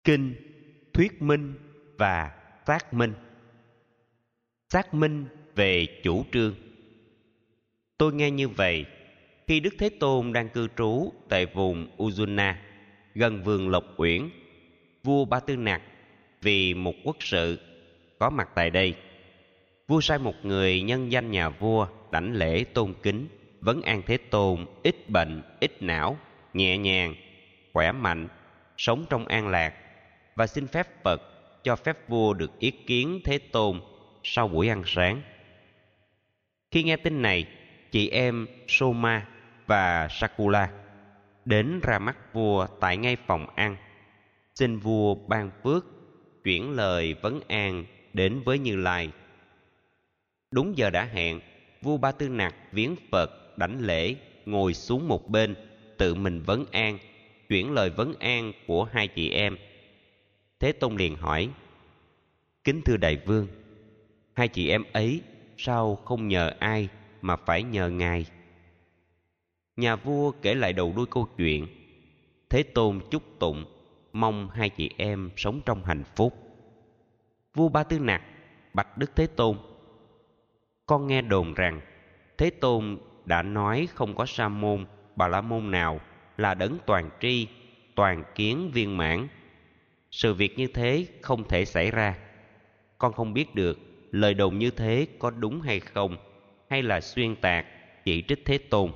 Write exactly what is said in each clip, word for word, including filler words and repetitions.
Kinh thuyết minh và xác minh. Xác minh về chủ trương. Tôi nghe như vậy khi Đức Thế Tôn đang cư trú tại vùng Ujuna, gần vườn Lộc Uyển. Vua Ba Tư Nặc vì một quốc sự có mặt tại đây. Vua sai một người nhân danh nhà vua đảnh lễ tôn kính, vấn an Thế Tôn ít bệnh, ít não, nhẹ nhàng, khỏe mạnh, sống trong an lạc, và xin phép Phật cho phép vua được yết kiến Thế Tôn sau buổi ăn sáng. Khi nghe tin này, chị em Soma và Sakula đến ra mắt vua tại ngay phòng ăn, xin vua ban phước, chuyển lời vấn an đến với Như Lai. Đúng giờ đã hẹn, vua Ba Tư Nặc viếng Phật đảnh lễ, ngồi xuống một bên, tự mình vấn an, chuyển lời vấn an của hai chị em. Thế Tôn liền hỏi: Kính thưa đại vương, hai chị em ấy sao không nhờ ai mà phải nhờ ngài? Nhà vua kể lại đầu đuôi câu chuyện. Thế Tôn chúc tụng, mong hai chị em sống trong hạnh phúc. Vua Ba Tư Nặc bạch Đức Thế Tôn: Con nghe đồn rằng Thế Tôn đã nói không có sa môn, bà la môn nào là đấng toàn tri, toàn kiến viên mãn. Sự việc như thế không thể xảy ra. Con không biết được lời đồn như thế có đúng hay không, hay là xuyên tạc chỉ trích Thế Tôn.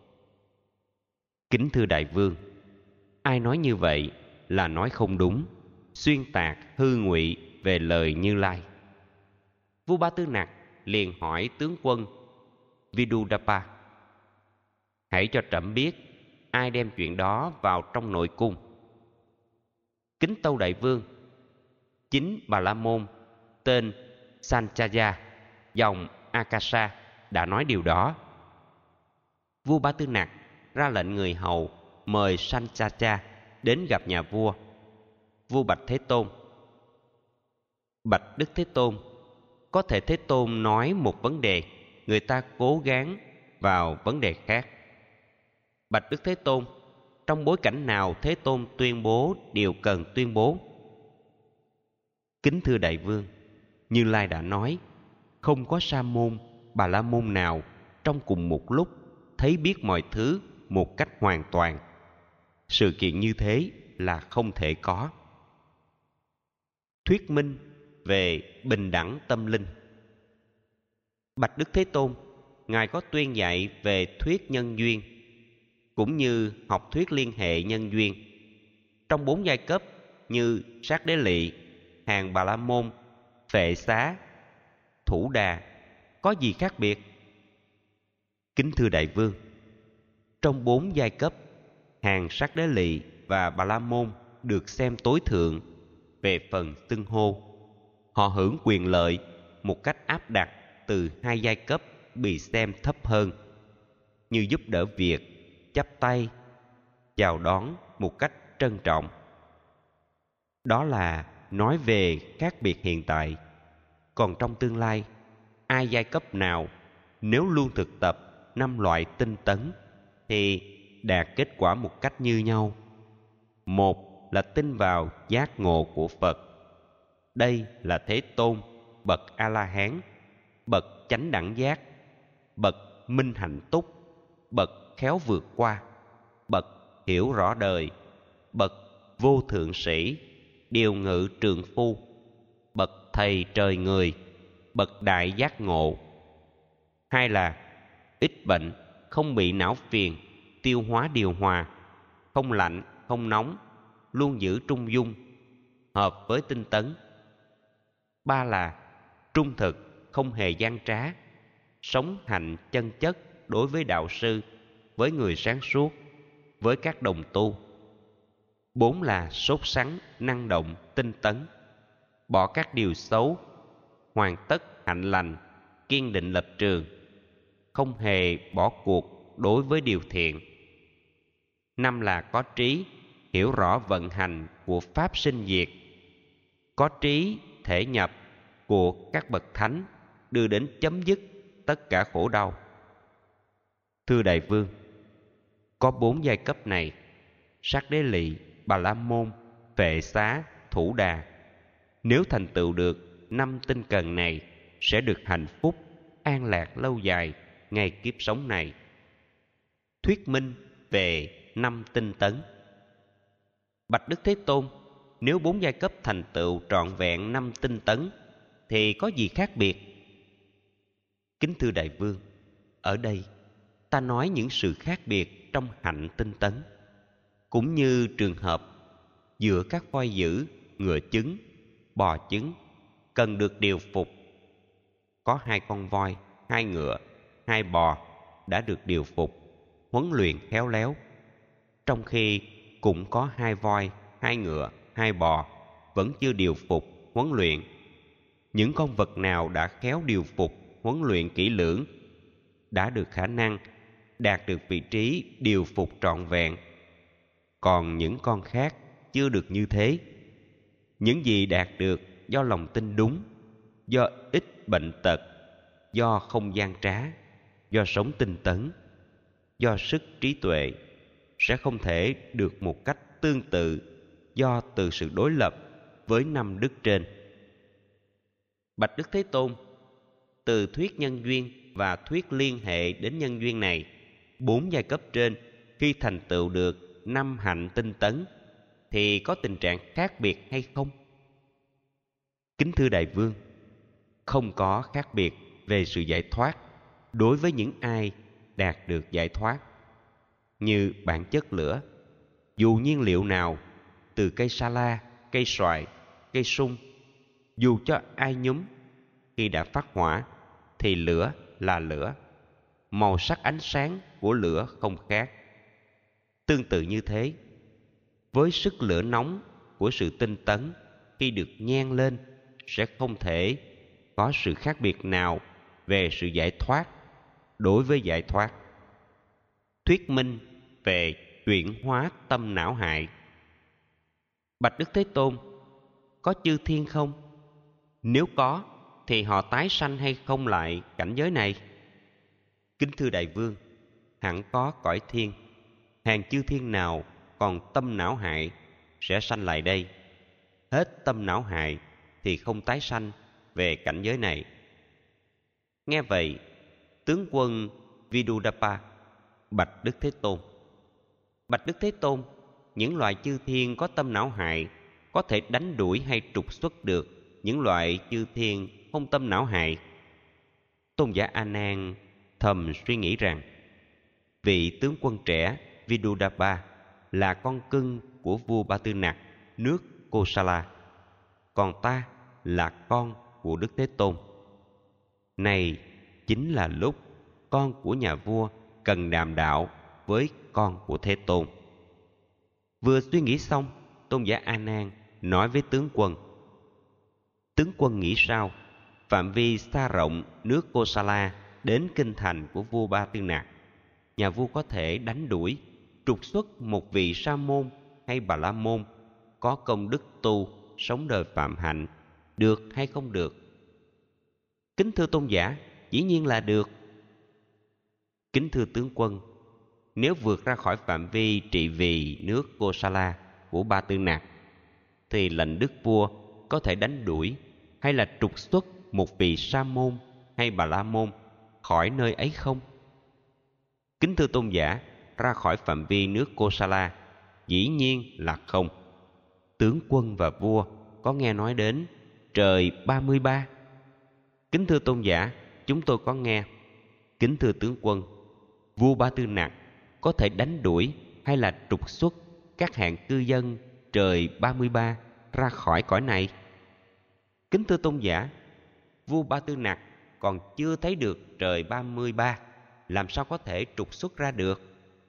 Kính thưa đại vương, ai nói như vậy là nói không đúng, xuyên tạc hư ngụy về lời Như Lai. Vua Ba Tư Nặc liền hỏi tướng quân Vidudapa: Hãy cho trẫm biết ai đem chuyện đó vào trong nội cung. Kính tâu đại vương, chính Bà La Môn tên Sanchaya, dòng Akasa đã nói điều đó. Vua Ba Tư Nặc ra lệnh người hầu mời Sanchaya đến gặp nhà vua. Vua bạch Thế Tôn: Bạch Đức Thế Tôn, có thể Thế Tôn nói một vấn đề, người ta cố gắng vào vấn đề khác. Bạch Đức Thế Tôn, trong bối cảnh nào Thế Tôn tuyên bố điều cần tuyên bố? Kính thưa đại vương, Như Lai đã nói, không có sa môn, bà la môn nào trong cùng một lúc thấy biết mọi thứ một cách hoàn toàn. Sự kiện như thế là không thể có. Thuyết minh về bình đẳng tâm linh. Bạch Đức Thế Tôn, ngài có tuyên dạy về thuyết nhân duyên, cũng như học thuyết liên hệ nhân duyên. Trong bốn giai cấp như Sát Đế Lị, Hàng Bà La Môn, Phệ Xá, Thủ Đà, có gì khác biệt? Kính thưa đại vương, trong bốn giai cấp, Hàng Sát Đế Lị và Bà La Môn được xem tối thượng về phần xưng hô. Họ hưởng quyền lợi một cách áp đặt từ hai giai cấp bị xem thấp hơn, như giúp đỡ việc, chắp tay, chào đón một cách trân trọng. Đó là nói về khác biệt hiện tại. Còn trong tương lai, ai giai cấp nào nếu luôn thực tập năm loại tinh tấn thì đạt kết quả một cách như nhau. Một là tin vào giác ngộ của Phật. Đây là Thế Tôn, bậc A-la-hán, bậc chánh đẳng giác, bậc minh hạnh túc, bậc khéo vượt qua, bậc hiểu rõ đời, bậc vô thượng sĩ, điều ngự trượng phu, bậc thầy trời người, bậc đại giác ngộ. Hai là ít bệnh, không bị não phiền, tiêu hóa điều hòa, không lạnh, không nóng, luôn giữ trung dung, hợp với tinh tấn. Ba là trung thực, không hề gian trá, sống hạnh chân chất đối với đạo sư, với người sáng suốt, với các đồng tu. Bốn là sốt sắng, năng động, tinh tấn, bỏ các điều xấu, hoàn tất hạnh lành, kiên định lập trường, không hề bỏ cuộc đối với điều thiện. Năm là có trí, hiểu rõ vận hành của pháp sinh diệt, có trí thể nhập của các bậc thánh, đưa đến chấm dứt tất cả khổ đau. Thưa đại vương, có bốn giai cấp này: Sát Đế Lị, Bà La Môn, Phệ Xá thủ đà. Nếu thành tựu được năm tinh cần này, sẽ được hạnh phúc, an lạc lâu dài ngay kiếp sống này. Thuyết minh về năm tinh tấn. Bạch Đức Thế Tôn, nếu bốn giai cấp thành tựu trọn vẹn năm tinh tấn, thì có gì khác biệt? Kính thưa Đại Vương, ở đây ta nói những sự khác biệt trong hạnh tinh tấn, cũng như trường hợp giữa các voi dữ, ngựa trứng, bò trứng cần được điều phục. Có hai con voi, hai ngựa, hai bò đã được điều phục, huấn luyện khéo léo, trong khi cũng có hai voi, hai ngựa, hai bò vẫn chưa điều phục, huấn luyện. Những con vật nào đã khéo điều phục, huấn luyện kỹ lưỡng, đã được khả năng đạt được vị trí điều phục trọn vẹn. Còn những con khác chưa được như thế. Những gì đạt được do lòng tin đúng, do ít bệnh tật, do không gian trá, do sống tinh tấn, do sức trí tuệ, sẽ không thể được một cách tương tự do từ sự đối lập với năm đức trên. Bạch Đức Thế Tôn, từ thuyết nhân duyên và thuyết liên hệ đến nhân duyên này, bốn giai cấp trên khi thành tựu được năm hạnh tinh tấn thì có tình trạng khác biệt hay không? Kính thưa Đại Vương, không có khác biệt về sự giải thoát đối với những ai đạt được giải thoát. Như bản chất lửa, dù nhiên liệu nào, từ cây sa la, cây xoài, cây sung, dù cho ai nhúm, khi đã phát hỏa thì lửa là lửa, màu sắc ánh sáng của lửa không khác. Tương tự như thế, với sức lửa nóng của sự tinh tấn, khi được nhen lên sẽ không thể có sự khác biệt nào về sự giải thoát đối với giải thoát. Thuyết minh về chuyển hóa tâm não hại. Bạch Đức Thế Tôn, có chư thiên không? Nếu có, thì họ tái sanh hay không lại cảnh giới này? Kính thưa Đại Vương, hẳn có cõi thiên. Hàng chư thiên nào còn tâm não hại sẽ sanh lại đây. Hết tâm não hại thì không tái sanh về cảnh giới này. Nghe vậy, tướng quân Vidudappa bạch Đức Thế Tôn: Bạch Đức Thế Tôn, những loại chư thiên có tâm não hại có thể đánh đuổi hay trục xuất được những loại chư thiên không tâm não hại? Tôn giả A Nan thầm suy nghĩ rằng vị tướng quân trẻ Vidudappa là con cưng của vua Ba Tư Nặc nước Kosala, còn ta là con của Đức Thế Tôn. Này chính là lúc con của nhà vua cần đàm đạo với con của Thế Tôn. Vừa suy nghĩ xong, Tôn giả A Nan nói với tướng quân: Tướng quân nghĩ sao? Phạm vi xa rộng nước Kosala đến kinh thành của vua Ba Tư Nặc, nhà vua có thể đánh đuổi, trục xuất một vị sa môn hay bà la môn có công đức tu, sống đời phạm hạnh, được hay không được? Kính thưa tôn giả, dĩ nhiên là được. Kính thưa tướng quân, nếu vượt ra khỏi phạm vi trị vì nước Kosala của Ba Tư Nặc, thì lệnh đức vua có thể đánh đuổi hay là trục xuất một vị sa môn hay bà la môn khỏi nơi ấy không? Kính thưa tôn giả, ra khỏi phạm vi nước Kosala, dĩ nhiên là không. Tướng quân và vua có nghe nói đến trời ba mươi ba? Kính thưa tôn giả, chúng tôi có nghe. Kính thưa tướng quân, vua Ba Tư Nặc có thể đánh đuổi hay là trục xuất các hạng cư dân trời ba mươi ba ra khỏi cõi này? Kính thưa tôn giả, vua Ba Tư Nặc còn chưa thấy được trời ba mươi ba, làm sao có thể trục xuất ra được?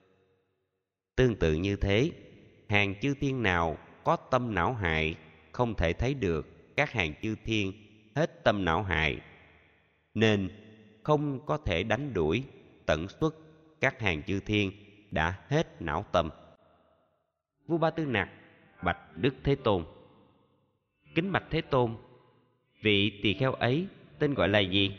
Tương tự như thế, hàng chư thiên nào có tâm não hại không thể thấy được các hàng chư thiên hết tâm não hại, nên không có thể đánh đuổi tận xuất các hàng chư thiên đã hết não tâm. Vua Ba Tư Nặc bạch Đức Thế Tôn: Kính bạch Thế Tôn, vị tỳ kheo ấy tên gọi là gì?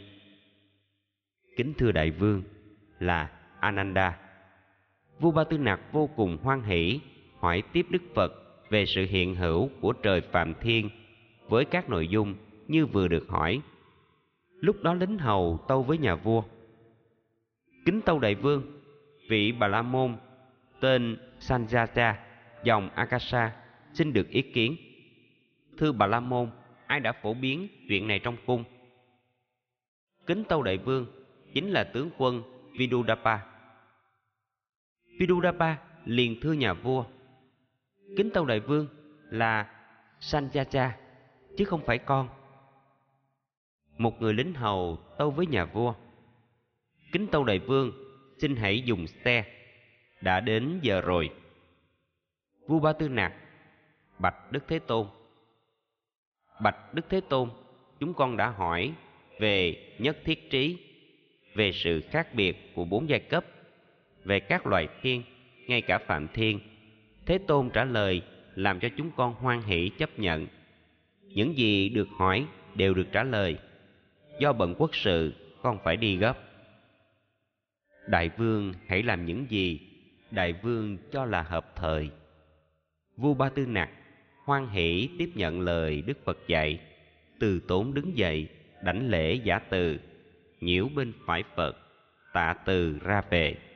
Kính thưa đại vương, là Ananda. Vua Ba Tư Nặc vô cùng hoan hỷ hỏi tiếp Đức Phật về sự hiện hữu của trời Phạm Thiên với các nội dung như vừa được hỏi. Lúc đó lính hầu tâu với nhà vua: Kính tâu đại vương, vị Bà La Môn tên Sanjata, dòng Akasa, xin được ý kiến. Thưa Bà La Môn, ai đã phổ biến chuyện này trong cung? Kính tâu đại vương, chính là tướng quân Vidudapa. Vidudapa liền thưa nhà vua: Kính tâu đại vương, là Sanjata chứ không phải con. Một người lính hầu tâu với nhà vua: Kính tâu đại vương, xin hãy dùng xe, đã đến giờ rồi. Vua Ba Tư Nặc: Bạch Đức Thế Tôn. Bạch Đức Thế Tôn, chúng con đã hỏi về nhất thiết trí, về sự khác biệt của bốn giai cấp, về các loài thiên, ngay cả Phạm Thiên. Thế Tôn trả lời làm cho chúng con hoan hỷ chấp nhận. Những gì được hỏi đều được trả lời. Do bận quốc sự, con phải đi gấp. Đại vương hãy làm những gì đại vương cho là hợp thời. Vua Ba Tư Nặc hoan hỷ tiếp nhận lời Đức Phật dạy, từ tốn đứng dậy, đảnh lễ giả từ, nhiễu bên phải Phật, tạ từ ra về.